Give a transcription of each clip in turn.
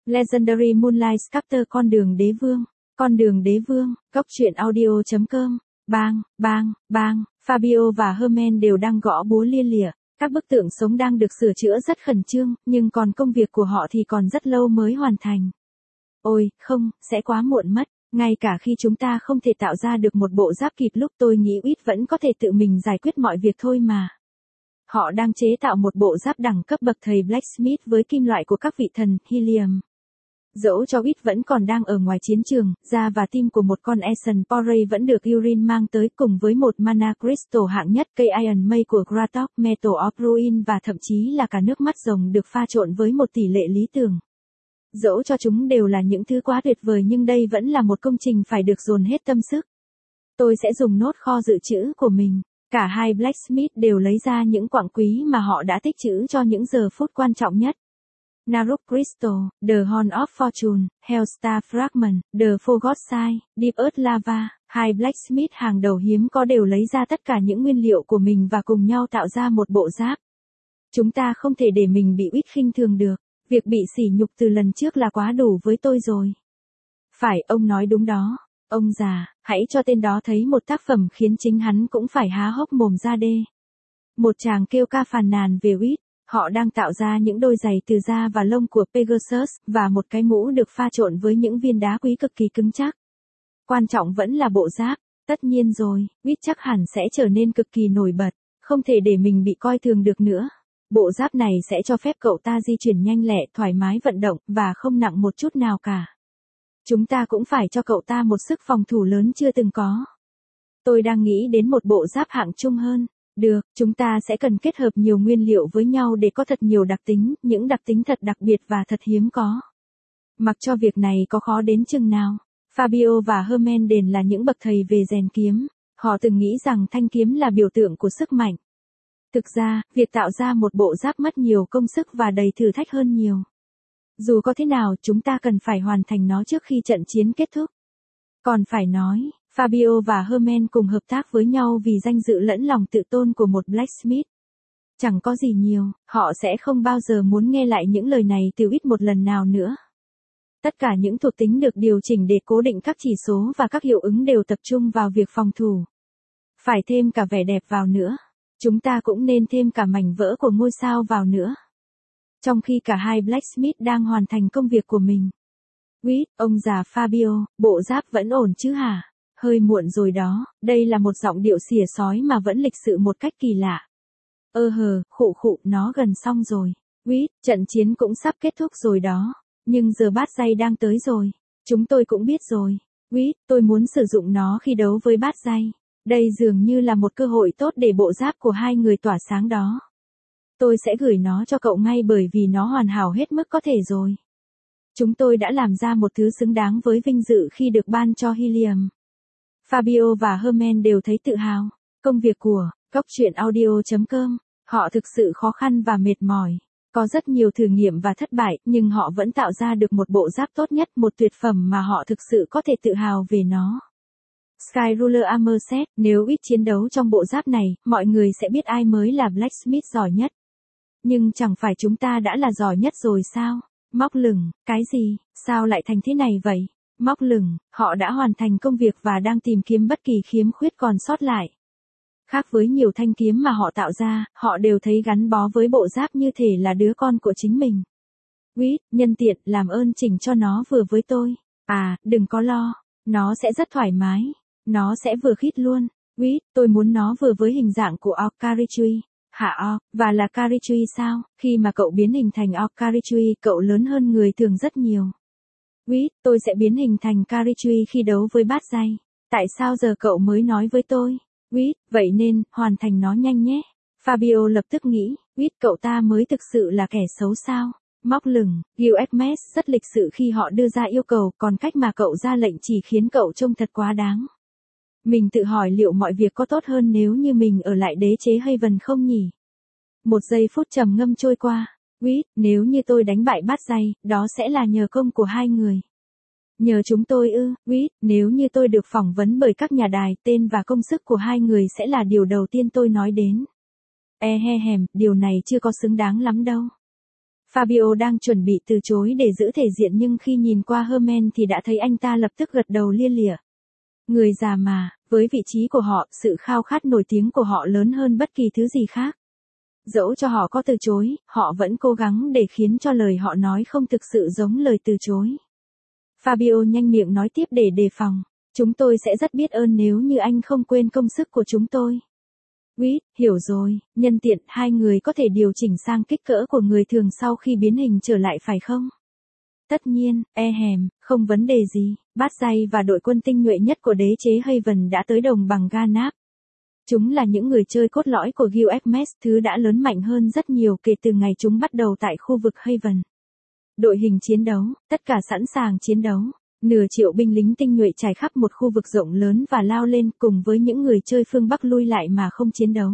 Legendary Moonlight Sculptor con đường đế vương, góc truyện audio.com, bang, Fabio và Herman đều đang gõ búa lia lịa, các bức tượng sống đang được sửa chữa rất khẩn trương, nhưng còn công việc của họ thì còn rất lâu mới hoàn thành. Ôi, không, sẽ quá muộn mất, ngay cả khi chúng ta không thể tạo ra được một bộ giáp kịp lúc tôi nghĩ Whit vẫn có thể tự mình giải quyết mọi việc thôi mà. Họ đang chế tạo một bộ giáp đẳng cấp bậc thầy Blacksmith với kim loại của các vị thần Helium. Dẫu cho Whit vẫn còn đang ở ngoài chiến trường, da và tim của một con Ashen Porray vẫn được Urin mang tới cùng với một Mana Crystal hạng nhất, cây Iron May của Gratok, Metal of Ruin và thậm chí là cả nước mắt rồng được pha trộn với một tỷ lệ lý tưởng. Dẫu cho chúng đều là những thứ quá tuyệt vời nhưng đây vẫn là một công trình phải được dồn hết tâm sức. Tôi sẽ dùng nốt kho dự trữ của mình. Cả hai Blacksmith đều lấy ra những quặng quý mà họ đã tích trữ cho những giờ phút quan trọng nhất. Naruk Crystal, The Horn of Fortune, Hellstar Fragment, The Forgot Sign, Deep Earth Lava, hai Blacksmith hàng đầu hiếm có đều lấy ra tất cả những nguyên liệu của mình và cùng nhau tạo ra một bộ giáp. Chúng ta không thể để mình bị Whit khinh thường được, việc bị sỉ nhục từ lần trước là quá đủ với tôi rồi. Phải, ông nói đúng đó. Ông già, hãy cho tên đó thấy một tác phẩm khiến chính hắn cũng phải há hốc mồm ra đê. Một chàng kêu ca phàn nàn về Whit, họ đang tạo ra những đôi giày từ da và lông của Pegasus, và một cái mũ được pha trộn với những viên đá quý cực kỳ cứng chắc. Quan trọng vẫn là bộ giáp, tất nhiên rồi, Whit chắc hẳn sẽ trở nên cực kỳ nổi bật, không thể để mình bị coi thường được nữa. Bộ giáp này sẽ cho phép cậu ta di chuyển nhanh lẹ, thoải mái vận động, và không nặng một chút nào cả. Chúng ta cũng phải cho cậu ta một sức phòng thủ lớn chưa từng có. Tôi đang nghĩ đến một bộ giáp hạng trung hơn. Được, chúng ta sẽ cần kết hợp nhiều nguyên liệu với nhau để có thật nhiều đặc tính, những đặc tính thật đặc biệt và thật hiếm có. Mặc cho việc này có khó đến chừng nào, Fabio và Herman đều là những bậc thầy về rèn kiếm. Họ từng nghĩ rằng thanh kiếm là biểu tượng của sức mạnh. Thực ra, việc tạo ra một bộ giáp mất nhiều công sức và đầy thử thách hơn nhiều. Dù có thế nào, chúng ta cần phải hoàn thành nó trước khi trận chiến kết thúc. Còn phải nói, Fabio và Herman cùng hợp tác với nhau vì danh dự lẫn lòng tự tôn của một Blacksmith. Chẳng có gì nhiều, họ sẽ không bao giờ muốn nghe lại những lời này từ Whit một lần nào nữa. Tất cả những thuộc tính được điều chỉnh để cố định các chỉ số và các hiệu ứng đều tập trung vào việc phòng thủ. Phải thêm cả vẻ đẹp vào nữa. Chúng ta cũng nên thêm cả mảnh vỡ của ngôi sao vào nữa. Trong khi cả hai Blacksmith đang hoàn thành công việc của mình. Whit, ông già Fabio, bộ giáp vẫn ổn chứ hả? Hơi muộn rồi đó, đây là một giọng điệu xỉa sói mà vẫn lịch sự một cách kỳ lạ. Khụ, nó gần xong rồi. Whit, trận chiến cũng sắp kết thúc rồi đó. Nhưng giờ bát dây đang tới rồi. Chúng tôi cũng biết rồi. Whit, tôi muốn sử dụng nó khi đấu với bát dây. Đây dường như là một cơ hội tốt để bộ giáp của hai người tỏa sáng đó. Tôi sẽ gửi nó cho cậu ngay bởi vì nó hoàn hảo hết mức có thể rồi. Chúng tôi đã làm ra một thứ xứng đáng với vinh dự khi được ban cho Helium. Fabio và Herman đều thấy tự hào. Công việc của góc truyện audio.com, họ thực sự khó khăn và mệt mỏi. Có rất nhiều thử nghiệm và thất bại, nhưng họ vẫn tạo ra được một bộ giáp tốt nhất, một tuyệt phẩm mà họ thực sự có thể tự hào về nó. Sky Ruler Armor Set, nếu Whit chiến đấu trong bộ giáp này, mọi người sẽ biết ai mới là Blacksmith giỏi nhất. Nhưng chẳng phải chúng ta đã là giỏi nhất rồi sao? Móc lửng, cái gì? Sao lại thành thế này vậy? Móc lửng, họ đã hoàn thành công việc và đang tìm kiếm bất kỳ khiếm khuyết còn sót lại. Khác với nhiều thanh kiếm mà họ tạo ra, họ đều thấy gắn bó với bộ giáp như thể là đứa con của chính mình. Whit, nhân tiện, làm ơn chỉnh cho nó vừa với tôi. À, đừng có lo, nó sẽ rất thoải mái. Nó sẽ vừa khít luôn. Whit, tôi muốn nó vừa với hình dạng của Orc-Carichui. Hả Orc, và là Carichui sao? Khi mà cậu biến hình thành Orc-Carichui, cậu lớn hơn người thường rất nhiều. Whit, tôi sẽ biến hình thành Carichui khi đấu với bát dây. Tại sao giờ cậu mới nói với tôi? Whit, vậy nên, hoàn thành nó nhanh nhé. Fabio lập tức nghĩ, Whit, cậu ta mới thực sự là kẻ xấu sao? Móc lửng, Gilgamesh rất lịch sự khi họ đưa ra yêu cầu, còn cách mà cậu ra lệnh chỉ khiến cậu trông thật quá đáng. Mình tự hỏi liệu mọi việc có tốt hơn nếu như mình ở lại đế chế Haven không nhỉ? Một giây phút trầm ngâm trôi qua. Whit, nếu như tôi đánh bại bát dây, đó sẽ là nhờ công của hai người. Nhờ chúng tôi ư? Whit, nếu như tôi được phỏng vấn bởi các nhà đài, tên và công sức của hai người sẽ là điều đầu tiên tôi nói đến. Điều này chưa có xứng đáng lắm đâu. Fabio đang chuẩn bị từ chối để giữ thể diện nhưng khi nhìn qua Herman thì đã thấy anh ta lập tức gật đầu lia lịa. Người già mà, với vị trí của họ, sự khao khát nổi tiếng của họ lớn hơn bất kỳ thứ gì khác. Dẫu cho họ có từ chối, họ vẫn cố gắng để khiến cho lời họ nói không thực sự giống lời từ chối. Fabio nhanh miệng nói tiếp để đề phòng. Chúng tôi sẽ rất biết ơn nếu như anh không quên công sức của chúng tôi. Hiểu rồi, nhân tiện hai người có thể điều chỉnh sang kích cỡ của người thường sau khi biến hình trở lại phải không? Tất nhiên, không vấn đề gì. Barzai và đội quân tinh nhuệ nhất của đế chế Haven đã tới đồng bằng Ganap. Chúng là những người chơi cốt lõi của Guild, thứ đã lớn mạnh hơn rất nhiều kể từ ngày chúng bắt đầu tại khu vực Haven. Đội hình chiến đấu, tất cả sẵn sàng chiến đấu. Nửa triệu binh lính tinh nhuệ trải khắp một khu vực rộng lớn và lao lên cùng với những người chơi phương Bắc lui lại mà không chiến đấu.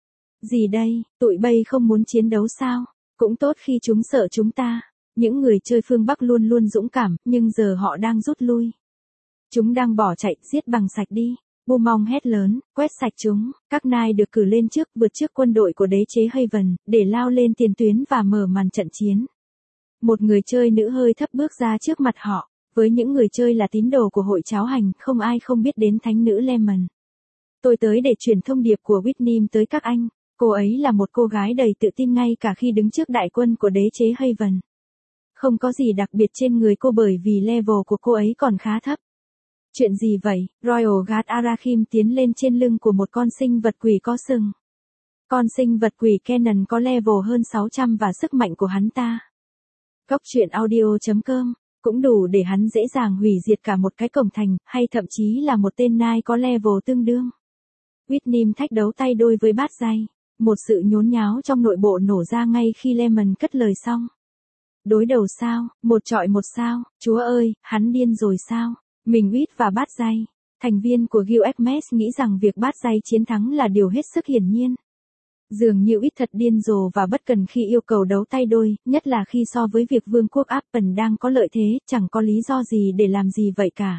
Gì đây, tụi bay không muốn chiến đấu sao? Cũng tốt khi chúng sợ chúng ta. Những người chơi phương Bắc luôn luôn dũng cảm, nhưng giờ họ đang rút lui. Chúng đang bỏ chạy, giết bằng sạch đi. Beaumont hét lớn, quét sạch chúng. Các knight được cử lên trước, vượt trước quân đội của đế chế Haven, để lao lên tiền tuyến và mở màn trận chiến. Một người chơi nữ hơi thấp bước ra trước mặt họ. Với những người chơi là tín đồ của hội cháo hành, không ai không biết đến thánh nữ Lemon. Tôi tới để truyền thông điệp của Whitney tới các anh. Cô ấy là một cô gái đầy tự tin ngay cả khi đứng trước đại quân của đế chế Haven. Không có gì đặc biệt trên người cô bởi vì level của cô ấy còn khá thấp. Chuyện gì vậy? Royal Guard Arakim tiến lên trên lưng của một con sinh vật quỷ có sừng. Con sinh vật quỷ Kenan có level hơn 600 và sức mạnh của hắn ta. Góc truyện audio.com cũng đủ để hắn dễ dàng hủy diệt cả một cái cổng thành, hay thậm chí là một tên nai có level tương đương. Whitney thách đấu tay đôi với Barzai. Một sự nhốn nháo trong nội bộ nổ ra ngay khi Lemon cất lời xong. Đối đầu sao, một trọi một sao, chúa ơi, hắn điên rồi sao? Mình và Barzai, thành viên của Guild, nghĩ rằng việc Barzai chiến thắng là điều hết sức hiển nhiên. Dường như thật điên rồ và bất cần khi yêu cầu đấu tay đôi, nhất là khi so với việc vương quốc Appen đang có lợi thế, chẳng có lý do gì để làm gì vậy cả.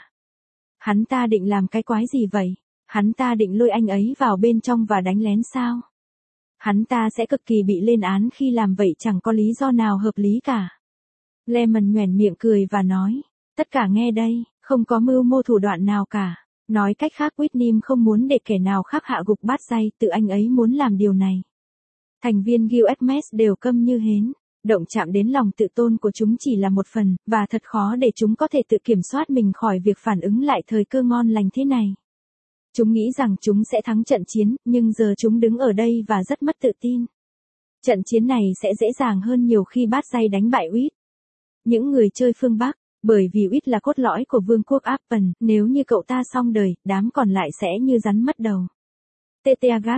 Hắn ta định làm cái quái gì vậy? Hắn ta định lôi anh ấy vào bên trong và đánh lén sao? Hắn ta sẽ cực kỳ bị lên án khi làm vậy, chẳng có lý do nào hợp lý cả. Lemon nhoẻn miệng cười và nói, tất cả nghe đây, không có mưu mô thủ đoạn nào cả. Nói cách khác, Whitney không muốn để kẻ nào khác hạ gục Barzai, tự anh ấy muốn làm điều này. Thành viên Guild đều câm như hến. Động chạm đến lòng tự tôn của chúng chỉ là một phần, và thật khó để chúng có thể tự kiểm soát mình khỏi việc phản ứng lại thời cơ ngon lành thế này. Chúng nghĩ rằng chúng sẽ thắng trận chiến, nhưng giờ chúng đứng ở đây và rất mất tự tin. Trận chiến này sẽ dễ dàng hơn nhiều khi Barzai đánh bại Whit. Những người chơi phương Bắc, bởi vì Whit là cốt lõi của vương quốc Appen, nếu như cậu ta xong đời, đám còn lại sẽ như rắn mất đầu. Teteagat,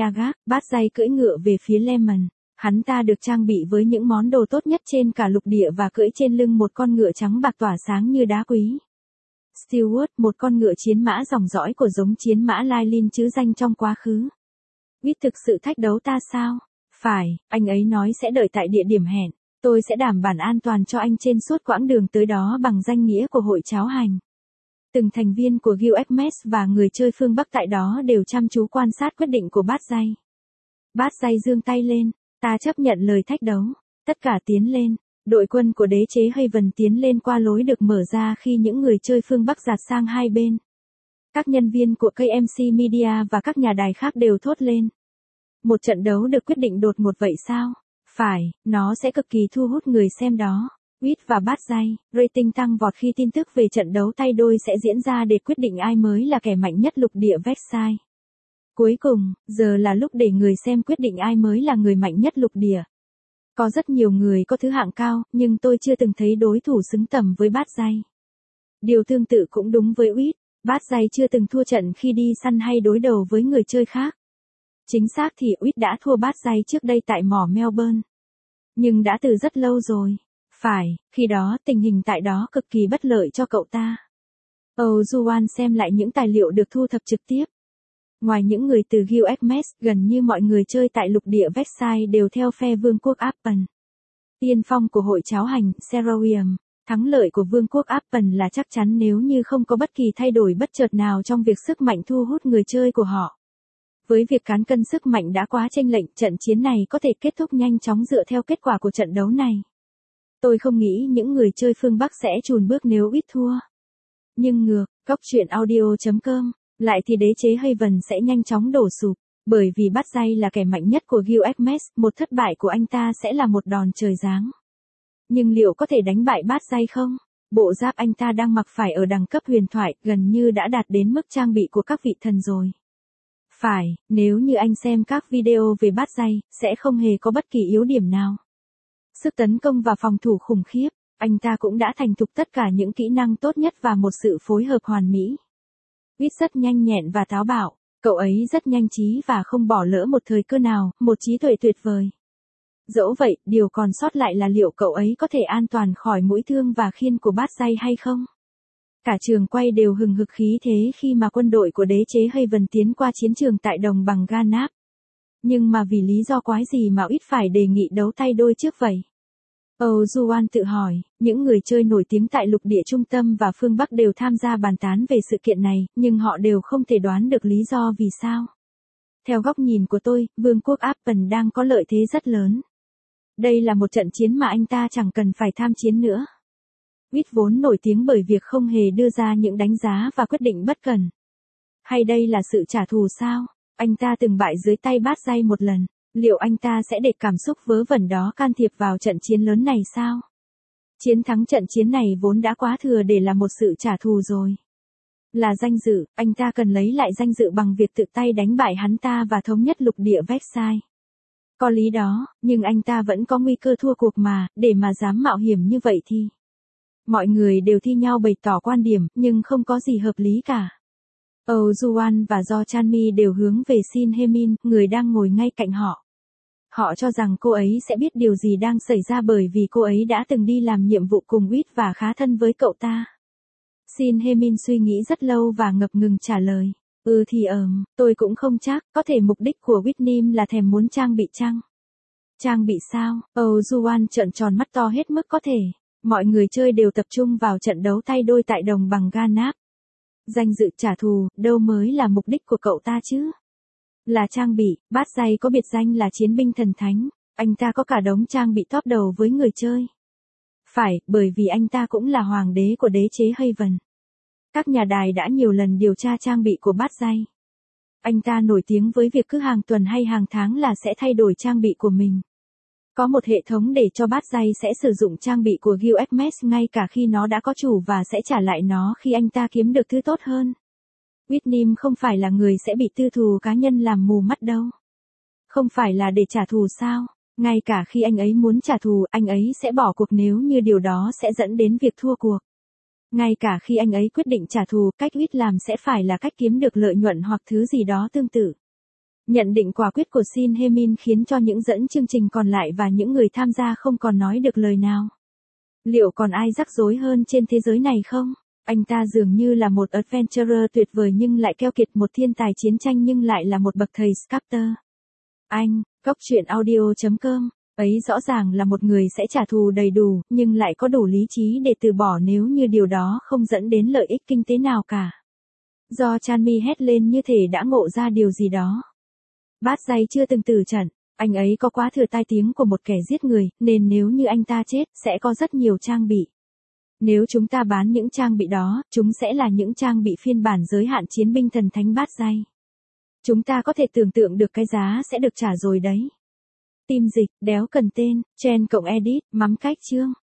Barzai cưỡi ngựa về phía Lemon. Hắn ta được trang bị với những món đồ tốt nhất trên cả lục địa và cưỡi trên lưng một con ngựa trắng bạc tỏa sáng như đá quý. Stewart, một con ngựa chiến mã dòng dõi của giống chiến mã Lailin chứ danh trong quá khứ. Whit thực sự thách đấu ta sao? Phải, anh ấy nói sẽ đợi tại địa điểm hẹn. Tôi sẽ đảm bảo an toàn cho anh trên suốt quãng đường tới đó bằng danh nghĩa của hội cháo hành. Từng thành viên của Guild và người chơi phương Bắc tại đó đều chăm chú quan sát quyết định của Barzai. Barzai giương tay lên, ta chấp nhận lời thách đấu. Tất cả tiến lên. Đội quân của đế chế Haven tiến lên qua lối được mở ra khi những người chơi phương Bắc dạt sang hai bên. Các nhân viên của KMC Media và các nhà đài khác đều thốt lên. Một trận đấu được quyết định đột ngột vậy sao? Phải, nó sẽ cực kỳ thu hút người xem đó. Whit và Barzai, rating tăng vọt khi tin tức về trận đấu tay đôi sẽ diễn ra để quyết định ai mới là kẻ mạnh nhất lục địa Versailles. Cuối cùng, giờ là lúc để người xem quyết định ai mới là người mạnh nhất lục địa. Có rất nhiều người có thứ hạng cao, nhưng tôi chưa từng thấy đối thủ xứng tầm với Barzai. Điều tương tự cũng đúng với Whit. Barzai chưa từng thua trận khi đi săn hay đối đầu với người chơi khác. Chính xác thì Whit đã thua Barzai trước đây tại mỏ Melbourne. Nhưng đã từ rất lâu rồi. Phải, khi đó tình hình tại đó cực kỳ bất lợi cho cậu ta. Juan xem lại những tài liệu được thu thập trực tiếp. Ngoài những người từ Guild, gần như mọi người chơi tại lục địa Versailles đều theo phe vương quốc Appen. Tiên phong của hội cháo hành, Serowium. Thắng lợi của vương quốc Appen là chắc chắn nếu như không có bất kỳ thay đổi bất chợt nào trong việc sức mạnh thu hút người chơi của họ. Với việc cán cân sức mạnh đã quá chênh lệch, trận chiến này có thể kết thúc nhanh chóng dựa theo kết quả của trận đấu này. Tôi không nghĩ những người chơi phương Bắc sẽ chùn bước nếu ít thua. Nhưng ngược, góc truyện audio.com, lại thì đế chế Haven sẽ nhanh chóng đổ sụp, bởi vì Bát Giai là kẻ mạnh nhất của Gilgamesh, một thất bại của anh ta sẽ là một đòn trời giáng. Nhưng liệu có thể đánh bại Bát Giai không? Bộ giáp anh ta đang mặc phải ở đẳng cấp huyền thoại, gần như đã đạt đến mức trang bị của các vị thần rồi. Phải, nếu như anh xem các video về Bát Giai, sẽ không hề có bất kỳ yếu điểm nào. Sức tấn công và phòng thủ khủng khiếp, anh ta cũng đã thành thục tất cả những kỹ năng tốt nhất và một sự phối hợp hoàn mỹ. Whit rất nhanh nhẹn và táo bạo, cậu ấy rất nhanh trí và không bỏ lỡ một thời cơ nào, một trí tuệ tuyệt vời. Dẫu vậy, điều còn sót lại là liệu cậu ấy có thể an toàn khỏi mũi thương và khiên của Bát Giai hay không? Cả trường quay đều hừng hực khí thế khi mà quân đội của đế chế Haven tiến qua chiến trường tại đồng bằng Ganap. Nhưng mà vì lý do quái gì mà ít phải đề nghị đấu tay đôi trước vậy? Ojuan tự hỏi, những người chơi nổi tiếng tại lục địa trung tâm và phương Bắc đều tham gia bàn tán về sự kiện này, nhưng họ đều không thể đoán được lý do vì sao. Theo góc nhìn của tôi, vương quốc Appen đang có lợi thế rất lớn. Đây là một trận chiến mà anh ta chẳng cần phải tham chiến nữa. Whit vốn nổi tiếng bởi việc không hề đưa ra những đánh giá và quyết định bất cẩn. Hay đây là sự trả thù sao? Anh ta từng bại dưới tay Bát Giai một lần. Liệu anh ta sẽ để cảm xúc vớ vẩn đó can thiệp vào trận chiến lớn này sao? Chiến thắng trận chiến này vốn đã quá thừa để là một sự trả thù rồi. Là danh dự, anh ta cần lấy lại danh dự bằng việc tự tay đánh bại hắn ta và thống nhất lục địa Versailles. Có lý đó, nhưng anh ta vẫn có nguy cơ thua cuộc mà, để mà dám mạo hiểm như vậy thì. Mọi người đều thi nhau bày tỏ quan điểm, nhưng không có gì hợp lý cả. Ojuan và Do Chanmi đều hướng về Shin Hemin, người đang ngồi ngay cạnh họ. Họ cho rằng cô ấy sẽ biết điều gì đang xảy ra bởi vì cô ấy đã từng đi làm nhiệm vụ cùng Whit và khá thân với cậu ta. Shin Hemin suy nghĩ rất lâu và ngập ngừng trả lời. Tôi cũng không chắc, có thể mục đích của Whitnim là thèm muốn trang bị chăng? Trang bị sao? Ojuan trợn tròn mắt to hết mức có thể. Mọi người chơi đều tập trung vào trận đấu tay đôi tại đồng bằng Ganap. Danh dự trả thù, đâu mới là mục đích của cậu ta chứ? Là trang bị, Bát Giai có biệt danh là chiến binh thần thánh, anh ta có cả đống trang bị top đầu với người chơi. Phải, bởi vì anh ta cũng là hoàng đế của đế chế Haven. Các nhà đài đã nhiều lần điều tra trang bị của Bát Giai. Anh ta nổi tiếng với việc cứ hàng tuần hay hàng tháng là sẽ thay đổi trang bị của mình. Có một hệ thống để cho Bát Giai sẽ sử dụng trang bị của Gilgamesh ngay cả khi nó đã có chủ và sẽ trả lại nó khi anh ta kiếm được thứ tốt hơn. Whitnim không phải là người sẽ bị tư thù cá nhân làm mù mắt đâu. Không phải là để trả thù sao? Ngay cả khi anh ấy muốn trả thù, anh ấy sẽ bỏ cuộc nếu như điều đó sẽ dẫn đến việc thua cuộc. Ngay cả khi anh ấy quyết định trả thù, cách Whit làm sẽ phải là cách kiếm được lợi nhuận hoặc thứ gì đó tương tự. Nhận định quả quyết của Shin Hemin khiến cho những dẫn chương trình còn lại và những người tham gia không còn nói được lời nào. Liệu còn ai rắc rối hơn trên thế giới này không? Anh ta dường như là một adventurer tuyệt vời nhưng lại keo kiệt, một thiên tài chiến tranh nhưng lại là một bậc thầy sculptor. Anh, góc truyện audio.com, ấy rõ ràng là một người sẽ trả thù đầy đủ, nhưng lại có đủ lý trí để từ bỏ nếu như điều đó không dẫn đến lợi ích kinh tế nào cả. Do Chanmi hét lên như thể đã ngộ ra điều gì đó. Bát Giai chưa từng tử trận, anh ấy có quá thừa tai tiếng của một kẻ giết người, nên nếu như anh ta chết, sẽ có rất nhiều trang bị. Nếu chúng ta bán những trang bị đó, chúng sẽ là những trang bị phiên bản giới hạn chiến binh thần thánh Bát Giai. Chúng ta có thể tưởng tượng được cái giá sẽ được trả rồi đấy. Tim dịch, đéo cần tên, Chen cộng edit, mắm cách chương.